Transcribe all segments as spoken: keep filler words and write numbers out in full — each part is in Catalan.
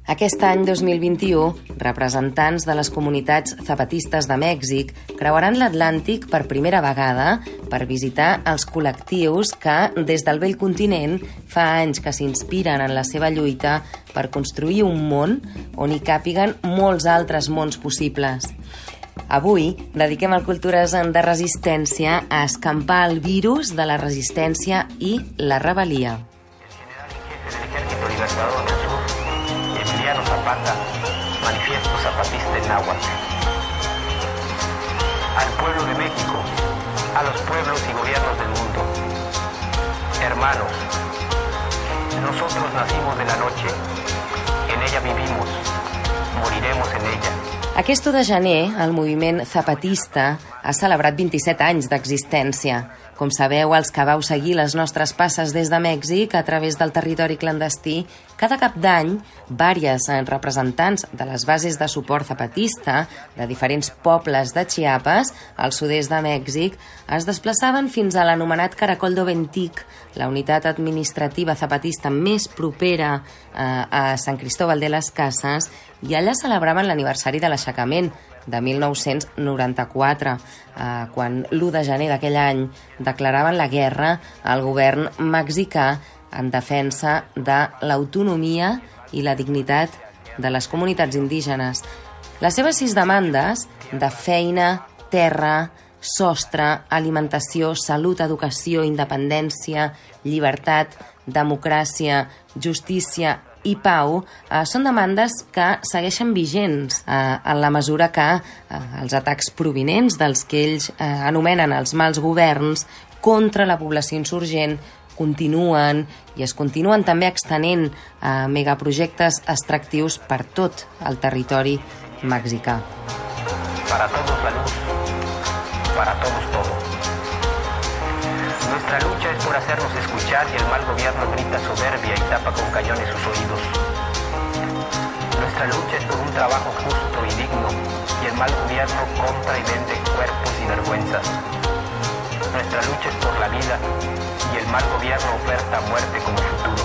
Aquest any dos mil vint-i-u, representants de les comunitats zapatistes de Mèxic creuaran l'Atlàntic per primera vegada per visitar els col·lectius que, des del vell continent, fa anys que s'inspiren en la seva lluita per construir un món on hi càpiguen molts altres mons possibles. Avui dediquem el Cultures de Resistència a escampar el virus de la resistència i la rebel·lia. Zapata, Manifiesto Zapatista en Náhuatl. Al pueblo de México, a los pueblos y gobiernos del mundo. Hermanos, nosotros nacimos de la noche, en ella vivimos, moriremos en ella. Aquest u de gener, el moviment zapatista ha celebrat vint-i-set anys d'existència. Com sabeu, els que vau seguir les nostres passes des de Mèxic a través del territori clandestí, cada cap d'any, vàries representants de les bases de suport zapatista de diferents pobles de Chiapas, al sud-est de Mèxic, es desplaçaven fins a l'anomenat Caracol do Ventic, la unitat administrativa zapatista més propera eh, a Sant Cristóbal de les Casas, i allà celebraven l'aniversari de l'aixecament de mil nou-cents noranta-quatre, eh, quan l'u de gener d'aquell any declaraven la guerra al govern mexicà en defensa de l'autonomia i la dignitat de les comunitats indígenes. Les seves sis demandes de feina, terra, sostre, alimentació, salut, educació, independència, llibertat, democràcia, justícia i pau eh, són demandes que segueixen vigents eh, en la mesura que eh, els atacs provinents dels que ells eh, anomenen els mals governs contra la població insurgent continuen i es continuen també extenent a eh, megaprojectes extractius per tot el territori mexicà. Para todos la luz, para todos todo. Nuestra lucha es por hacernos escuchar y el mal gobierno grita soberbia y tapa con cañones sus oídos. Nuestra lucha es por un trabajo justo y digno y el mal gobierno compra y vende cuerpos y vergüenzas. Nuestra lucha es por la vida y el mal gobierno oferta muerte como futuro.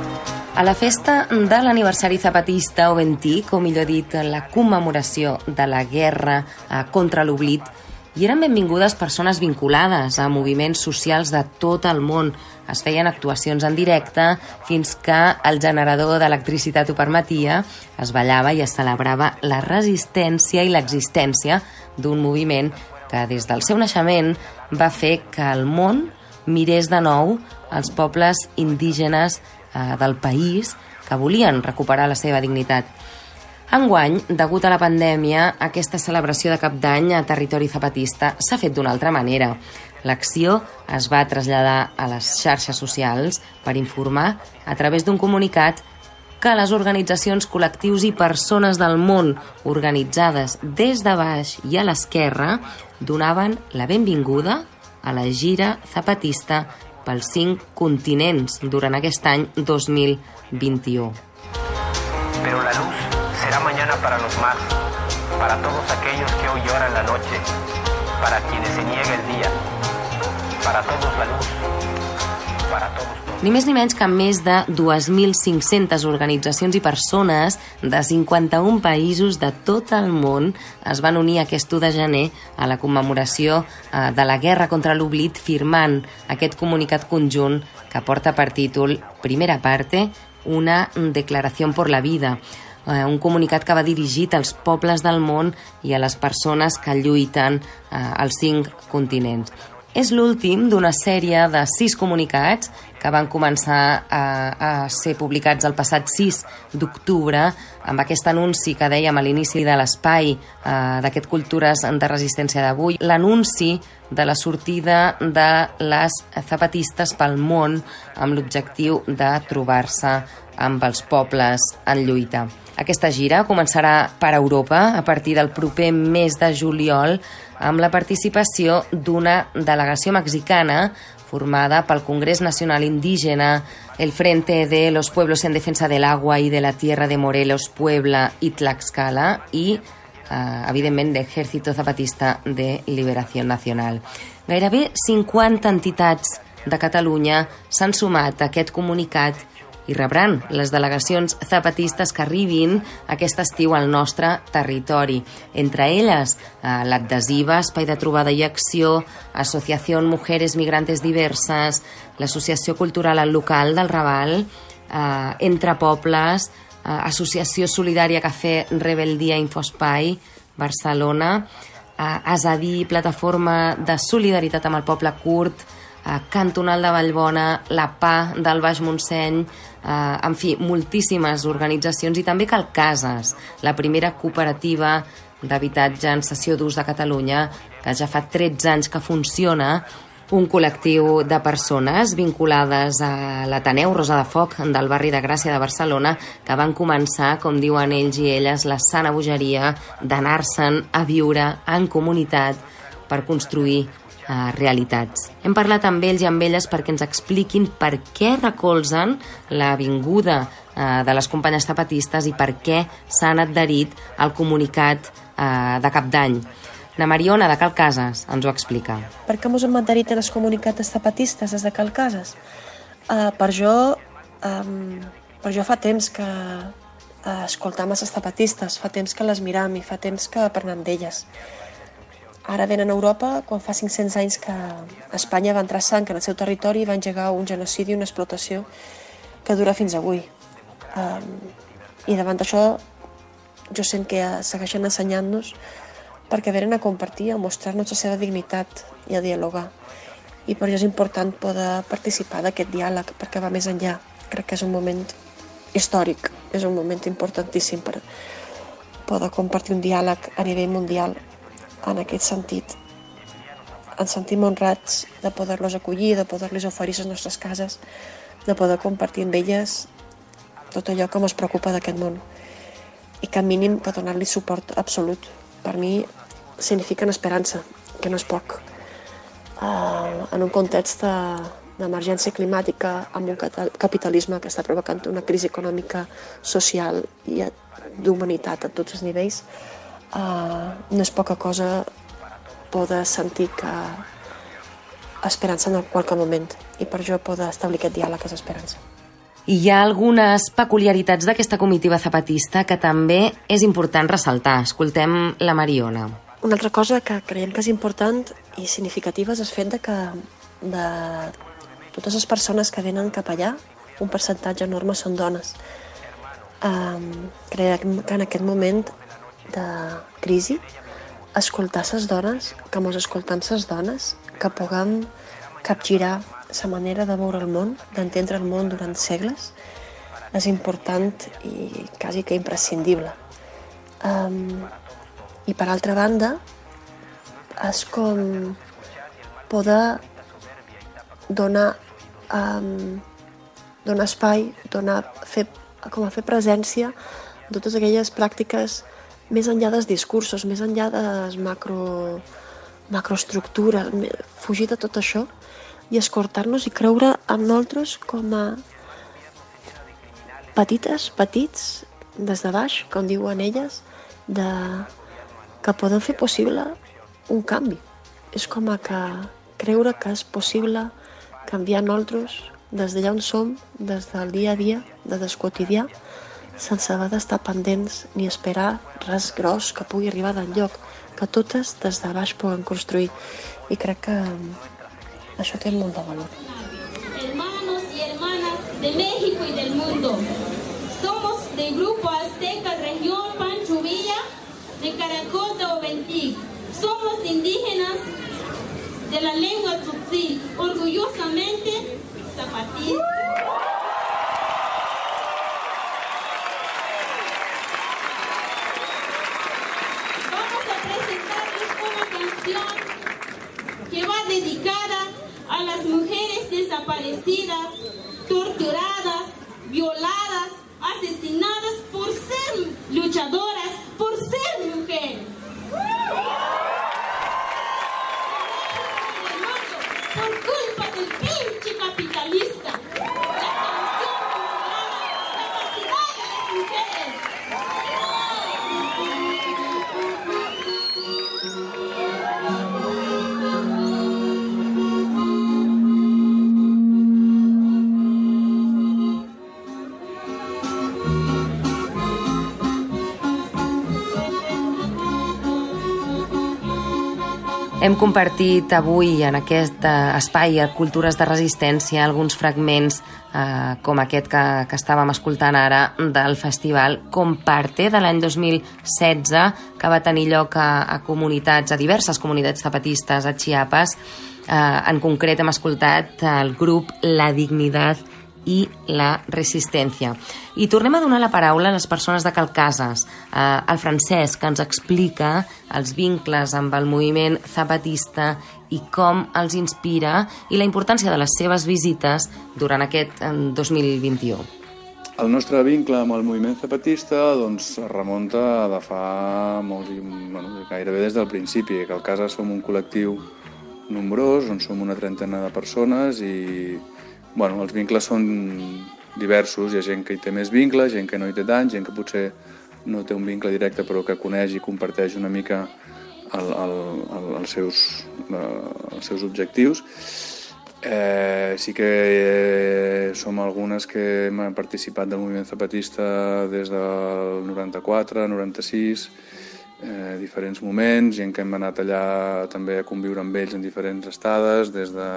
A la festa de l'aniversari zapatista, o Ventic, o millor dit, la commemoració de la guerra contra l'oblit, i eren benvingudes persones vinculades a moviments socials de tot el món. Es feien actuacions en directe fins que el generador d'electricitat ho permetia, es ballava i es celebrava la resistència i l'existència d'un moviment que des del seu naixement va fer que el món mirés de nou els pobles indígenes eh, del país que volien recuperar la seva dignitat. Enguany, degut a la pandèmia, aquesta celebració de cap d'any a territori zapatista s'ha fet d'una altra manera. L'acció es va traslladar a les xarxes socials per informar a través d'un comunicat que les organitzacions, col·lectius i persones del món organitzades des de baix i a l'esquerra donaven la benvinguda a la gira zapatista pels cinc continents durant aquest any dos mil vint-i-u. Pero la luz será mañana para los más, para todos aquellos que hoy lloran la noche, para quienes se niega el día, para todos la luz, para todos. Ni més ni menys que més de dos mil cinc-centes organitzacions i persones de cinquanta-un països de tot el món es van unir aquest u de gener a la commemoració de la guerra contra l'oblit, firmant aquest comunicat conjunt que porta per títol Primera parte, una declaració por la vida, un comunicat que va dirigit als pobles del món i a les persones que lluiten als cinc continents. És l'últim d'una sèrie de sis comunicats que van començar a, a ser publicats el passat sis d'octubre amb aquest anunci que dèiem a l'inici de l'espai eh, d'aquest Cultures de Resistència d'avui, l'anunci de la sortida de les zapatistes pel món amb l'objectiu de trobar-se amb els pobles en lluita. Aquesta gira començarà per Europa a partir del proper mes de juliol amb la participació d'una delegació mexicana formada pel Congrés Nacional Indígena, el Frente de los Pueblos en Defensa del Agua y de la Tierra de Morelos, Puebla i Tlaxcala i, eh, evidentment, l'Ejército Zapatista de Liberació Nacional. Gairebé cinquanta entitats de Catalunya s'han sumat a aquest comunicat i rebran les delegacions zapatistes que arribin aquest estiu al nostre territori. Entre elles, eh, l'Adhesiva, Espai de Trobada i Acció, Associació Mujeres Migrantes Diverses, l'Associació Cultural al Local del Raval, eh, Entre Pobles, eh, Associació Solidària Cafè Rebeldia Infospai, Barcelona, eh, Asadí, Plataforma de Solidaritat amb el Poble Kurd, eh, Cantonal de Vallbona, la P A del Baix Montseny, eh, en fi, moltíssimes organitzacions, i també Calcases, la primera cooperativa d'habitatge en cessió d'ús de Catalunya, que ja fa tretze anys que funciona, un col·lectiu de persones vinculades a l'Ateneu Rosa de Foc del barri de Gràcia de Barcelona, que van començar, com diuen ells i elles, la sana bogeria d'anar-se'n a viure en comunitat per construir eh, realitats. Hem parlat amb ells i amb elles perquè ens expliquin per què recolzen la vinguda eh, de les companyes zapatistes i per què s'han adherit al comunicat eh, de Cap d'Any. La Mariona, de Calcases, ens ho explica. Per què ens hem adherit a les comunitats zapatistes des de Calcases? Uh, per jo, um, per jo fa temps que uh, escoltam les zapatistes, fa temps que les miram i fa temps que parlem d'elles. Ara venen a Europa quan fa cinc-cents anys que Espanya va entrar sang en el seu territori i va engegar un genocidi i una explotació que dura fins avui. Um, I davant d'això, jo sent que segueixen ensenyant-nos perquè venen a compartir, a mostrar-nos la seva dignitat i a dialogar. I per això és important poder participar d'aquest diàleg, perquè va més enllà. Crec que és un moment històric, és un moment importantíssim per poder compartir un diàleg a nivell mundial. En aquest sentit, ens sentim honrats de poder-los acollir, de poder-los oferir les nostres cases, de poder compartir amb elles tot allò que ens preocupa d'aquest món. I que, al mínim, que donar-li suport absolut. Per mi signifiquen esperança, que no és poc. Uh, en un context d'emergència climàtica, amb un capitalisme que està provocant una crisi econòmica, social i d'humanitat a tots els nivells, uh, no és poca cosa poder sentir que esperança en qualsevol moment, i per això poder establir aquest diàleg és esperança. I hi ha algunes peculiaritats d'aquesta comitiva zapatista que també és important ressaltar. Escoltem la Mariona. Una altra cosa que creiem que és important i significativa és el fet de que de totes les persones que venen cap allà, un percentatge enorme són dones. Um, creiem que en aquest moment de crisi, escoltar les dones, que mos escoltem les dones, que puguem capgirar la manera de veure el món, d'entendre el món durant segles, és important i quasi que imprescindible. Um, I per altra banda, és com poder donar, um, donar espai, donar, fer, com a fer presència a totes aquelles pràctiques més enllà dels discursos, més enllà de les macro, macroestructures, fugir de tot això i escoltar-nos i creure en nosaltres com a petites, petits, des de baix, com diuen elles, de, que podem fer possible un canvi. És com a que creure que és possible canviar nosaltres des d'allà on som, des del dia a dia, des del quotidià, sense haver d'estar pendents ni esperar res gros que pugui arribar d'enlloc, que totes des de baix puguem construir. I crec que això té molt de valor. Hermanos y hermanas de México y del mundo, somos del Grupo Azteca Región Pancho Villa de Caracol de Oventic. Somos indígenas de la lengua tzotzil, orgullosamente zapatistas. Vamos a presentarles una canción que va dedicada a las mujeres desaparecidas, torturadas, violadas, asesinadas por ser luchadoras, por ser mujeres. Por culpa del pinche capitalista. La canción titulada La capacidad de las mujeres. Hem compartit avui en aquest espai Cultures de Resistència alguns fragments eh, com aquest que, que estàvem escoltant ara del festival Comparte de l'any dos mil setze, que va tenir lloc a, a comunitats, a diverses comunitats zapatistes a Chiapas. Eh, en concret hem escoltat el grup La Dignidad i la Resistència. I tornem a donar la paraula a les persones de Calcases, eh, al Francesc, que ens explica els vincles amb el moviment zapatista i com els inspira i la importància de les seves visites durant aquest eh, dos mil vint-i-u. El nostre vincle amb el moviment zapatista doncs, es remunta de fa molts, bueno, gairebé des del principi. A Calcases som un col·lectiu nombrós, on som una trentena de persones i bueno, els vincles són diversos. Hi ha gent que hi té més vincle, gent que no hi té tant, gent que potser no té un vincle directe però que coneix i comparteix una mica el, el, el, els, seus, els seus objectius. Eh, sí que eh, som algunes que hem participat del moviment zapatista des del noranta-quatre, noranta-sis, eh, diferents moments, gent que hem anat allà també a conviure amb ells en diferents estades, des de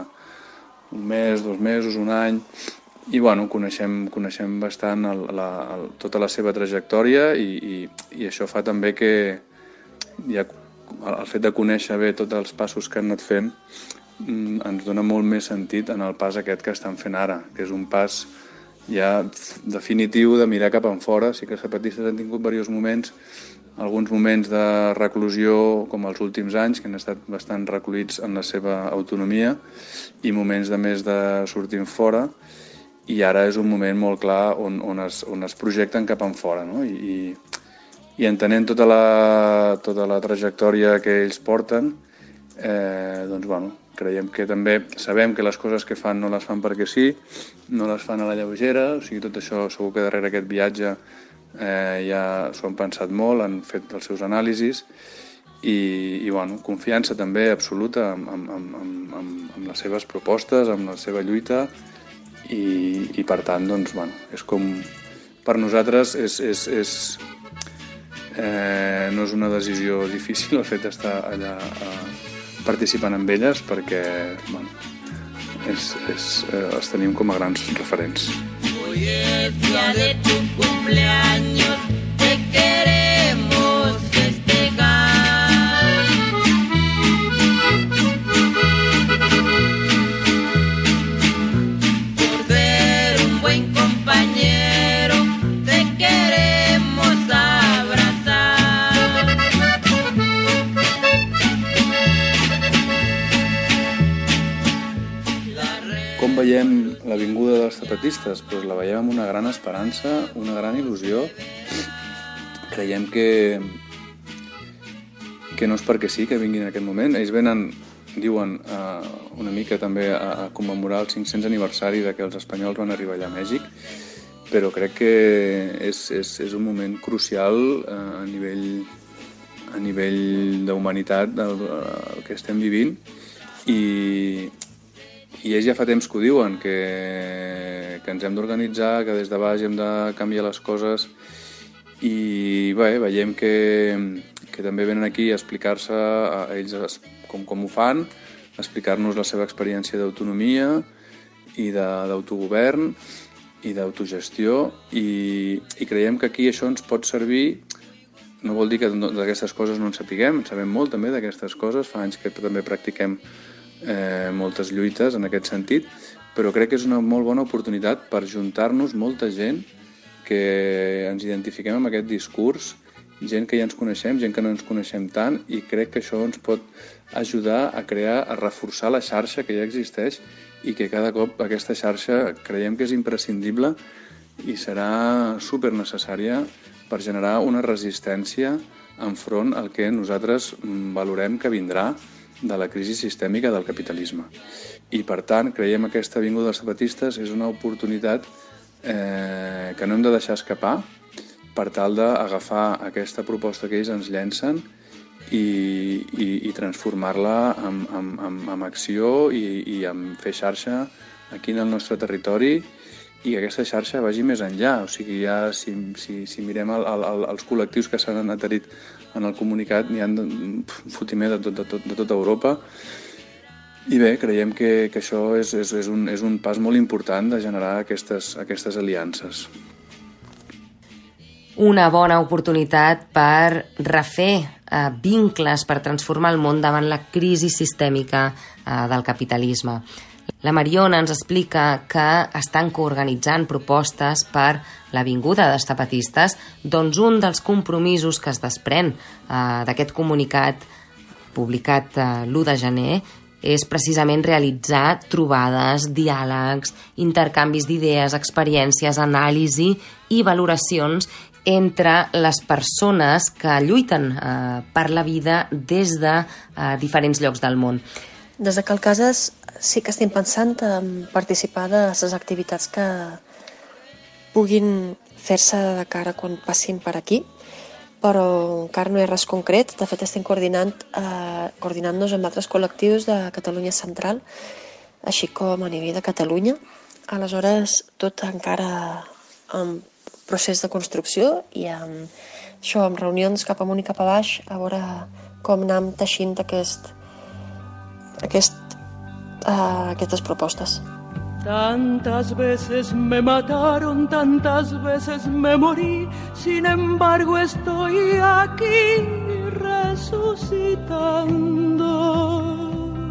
un mes, dos mesos, un any, i bueno, coneixem, coneixem bastant el, la, el, tota la seva trajectòria i, i, i això fa també que ja, el fet de conèixer bé tots els passos que han anat fent ens dona molt més sentit en el pas aquest que estan fent ara, que és un pas ja definitiu de mirar cap enfora. Sí que els zapatistes han tingut diversos moments, alguns moments de reclusió, com els últims anys, que han estat bastant recluïts en la seva autonomia, i moments de més de sortir fora, i ara és un moment molt clar on, on, es, on es projecten cap enfora, no? I, i, i entenent tota la, tota la trajectòria que ells porten, eh, doncs, bueno, creiem que també sabem que les coses que fan no les fan perquè sí, no les fan a la lleugera, o sigui, tot això segur que darrere aquest viatge eh, ja s'ho han pensat molt, han fet els seus anàlisis i, i bueno, confiança també absoluta amb, amb, amb, amb, amb les seves propostes, amb la seva lluita i, i per tant, doncs, bueno, és com, per nosaltres és, és, és, eh, no és una decisió difícil el fet d'estar allà eh, participant amb elles perquè bueno, és, és, eh, els tenim com a grans referents. Hoy es día de tu cumpleaños, te queremos festejar. Por ser un buen compañero, te queremos abrazar. Com veiem la vinguda dels zapatistes? Pues la veiem amb una gran esperança, una gran il·lusió. Creiem que, que no és perquè sí que vinguin en aquest moment. Ells venen, diuen, uh, una mica també a, a commemorar el cinc-cents aniversari de que els espanyols van arribar allà a Mèxic, però crec que és, és, és un moment crucial uh, a nivell, a nivell d'humanitat del, el que estem vivint i I ells ja fa temps que ho diuen, que, que ens hem d'organitzar, que des de baix hem de canviar les coses i bé, veiem que, que també venen aquí a explicar-se a ells com, com ho fan, a explicar-nos la seva experiència d'autonomia i d'autogovern i d'autogestió i, i creiem que aquí això ens pot servir. No vol dir que d'aquestes coses no en sapiguem, en sabem molt també d'aquestes coses, fa anys que també practiquem Eh, moltes lluites en aquest sentit, però crec que és una molt bona oportunitat per juntar-nos molta gent que ens identifiquem amb aquest discurs, gent que ja ens coneixem, gent que no ens coneixem tant, i crec que això ens pot ajudar a crear, a reforçar la xarxa que ja existeix i que cada cop aquesta xarxa creiem que és imprescindible i serà super necessària per generar una resistència enfront al que nosaltres valorem que vindrà de la crisi sistèmica del capitalisme. I, per tant, creiem que aquesta vinguda dels zapatistes és una oportunitat eh, que no hem de deixar escapar per tal d'agafar aquesta proposta que ells ens llencen i, i, i transformar-la en, en, en, en acció i, i en fer xarxa aquí en el nostre territori i que aquesta xarxa vagi més enllà. O sigui, ja si, si, si mirem el, el, els col·lectius que s'han adherit en el comunicat, n'hi ha un fotimer de, tot, de, tot, de tota Europa. I bé, creiem que, que això és, és, és, un, és un pas molt important de generar aquestes, aquestes aliances. Una bona oportunitat per refer eh, vincles, per transformar el món davant la crisi sistèmica eh, del capitalisme. La Mariona ens explica que estan coorganitzant propostes per la vinguda dels zapatistes, doncs un dels compromisos que es desprèn eh, d'aquest comunicat publicat eh, l'u de gener és precisament realitzar trobades, diàlegs, intercanvis d'idees, experiències, anàlisi i valoracions entre les persones que lluiten eh, per la vida des de eh, diferents llocs del món. Des de Calcases sí que estem pensant en participar de les activitats que puguin fer-se de cara quan passin per aquí, però encara no hi ha res concret. De fet, estem coordinant, eh, coordinant-nos amb altres col·lectius de Catalunya Central, així com a nivell de Catalunya. Aleshores, tot encara en procés de construcció i amb, això, amb reunions cap amunt i cap a baix, a veure com anem teixint aquest, aquest, uh, aquestes propostes. Tantas veces me mataron, tantas veces me morí, sin embargo estoy aquí resucitando.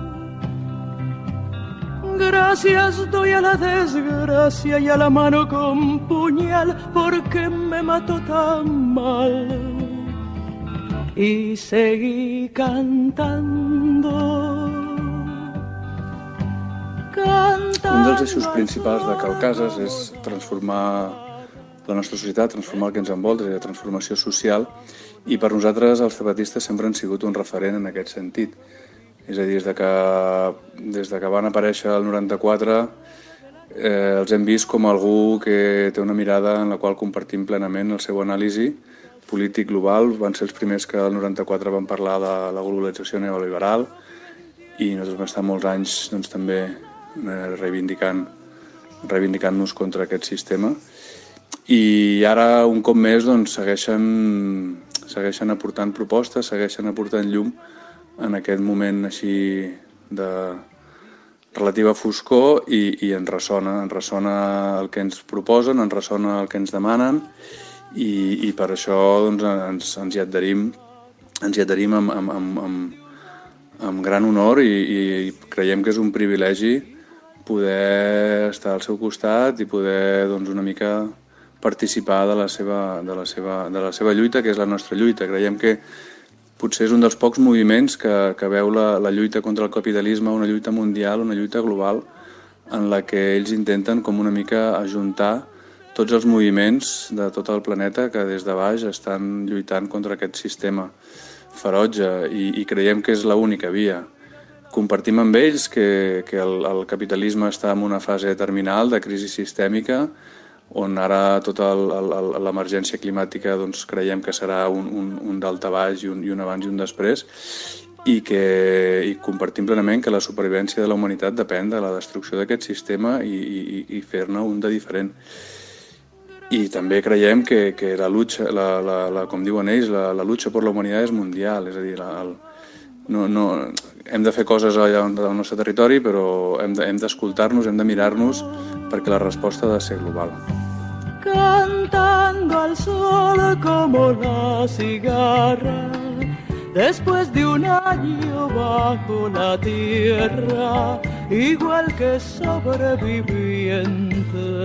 Gracias doy a la desgracia y a la mano con puñal porque me mató tan mal. Y seguí cantando. Un dels eixos principals de Calcases és transformar la nostra societat, transformar el que ens envolta, és a dir, la transformació social, i per nosaltres els zapatistes sempre han sigut un referent en aquest sentit. És a dir, des de que, des de que van aparèixer el noranta-quatre eh, els hem vist com algú que té una mirada en la qual compartim plenament el seu anàlisi polític global. Van ser els primers que el noranta-quatre van parlar de la globalització neoliberal i nosaltres vam estar molts anys doncs, també reivindicant, reivindicant-nos contra aquest sistema. I ara, un cop més, doncs, segueixen, segueixen aportant propostes, segueixen aportant llum en aquest moment així de relativa foscor i, i ens ressona, ens ressona el que ens proposen, ens ressona el que ens demanen i, i per això doncs, ens, ens hi adherim, ens hi adherim amb, amb, amb, amb, amb gran honor i, i creiem que és un privilegi poder estar al seu costat i poder doncs, una mica participar de la, seva, de, la seva, de la seva lluita, que és la nostra lluita. Creiem que potser és un dels pocs moviments que, que veu la, la lluita contra el capitalisme, una lluita mundial, una lluita global, en la que ells intenten com una mica ajuntar tots els moviments de tot el planeta que des de baix estan lluitant contra aquest sistema ferotge i, i creiem que és l'única via. Compartim amb ells que, que el, el capitalisme està en una fase terminal de crisi sistèmica on ara tota l'emergència climàtica doncs, creiem que serà un, un, un daltabaix i un, i un abans i un després i que i compartim plenament que la supervivència de la humanitat depèn de la destrucció d'aquest sistema i, i, i fer-ne un de diferent. I també creiem que, que la lucha, la, la, la, com diuen ells, la, la lucha per la humanitat és mundial, és a dir, la, el, no, no, hem de fer coses allà al nostre territori, però hem d'escoltar-nos, hem de mirar-nos, perquè la resposta ha de ser global. Cantando al sol como la cigarra, después de un año bajo la tierra, igual que sobreviviente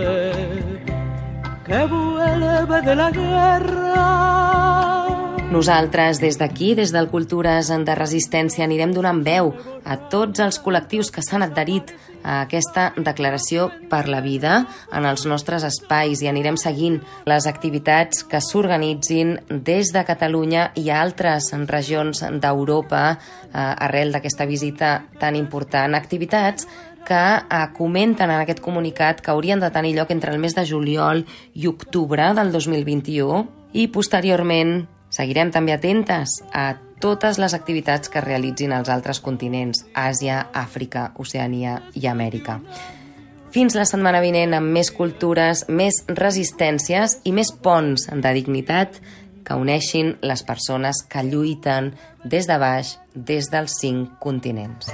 que vuelve de la guerra. Nosaltres, des d'aquí, des del Cultures de Resistència, anirem donant veu a tots els col·lectius que s'han adherit a aquesta declaració per la vida en els nostres espais i anirem seguint les activitats que s'organitzin des de Catalunya i a altres regions d'Europa eh, arrel d'aquesta visita tan important. Activitats que eh, comenten en aquest comunicat que haurien de tenir lloc entre el mes de juliol i octubre del dos mil vint-i-u i posteriorment seguirem també atentes a totes les activitats que realitzin els altres continents, Àsia, Àfrica, Oceania i Amèrica. Fins la setmana vinent amb més cultures, més resistències i més ponts de dignitat que uneixin les persones que lluiten des de baix, des dels cinc continents.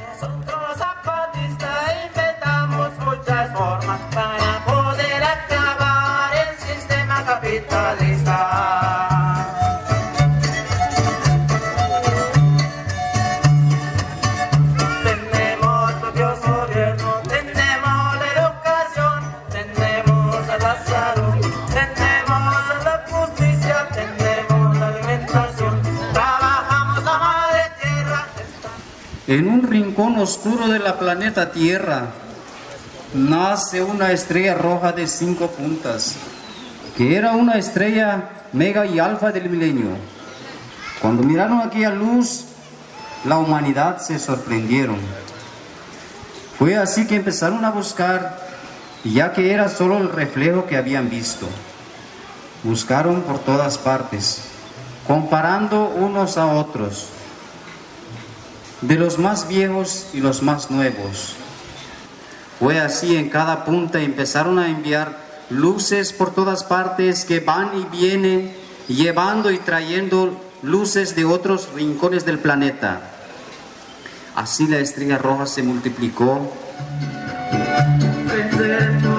En un rincón oscuro de la planeta Tierra nace una estrella roja de cinco puntas, que era una estrella mega y alfa del milenio. Cuando miraron aquella luz, la humanidad se sorprendieron. Fue así que empezaron a buscar, ya que era solo el reflejo que habían visto. Buscaron por todas partes, comparando unos a otros, de los más viejos y los más nuevos. Fue así en cada punta empezaron a enviar luces por todas partes que van y vienen, llevando y trayendo luces de otros rincones del planeta. Así la estrella roja se multiplicó.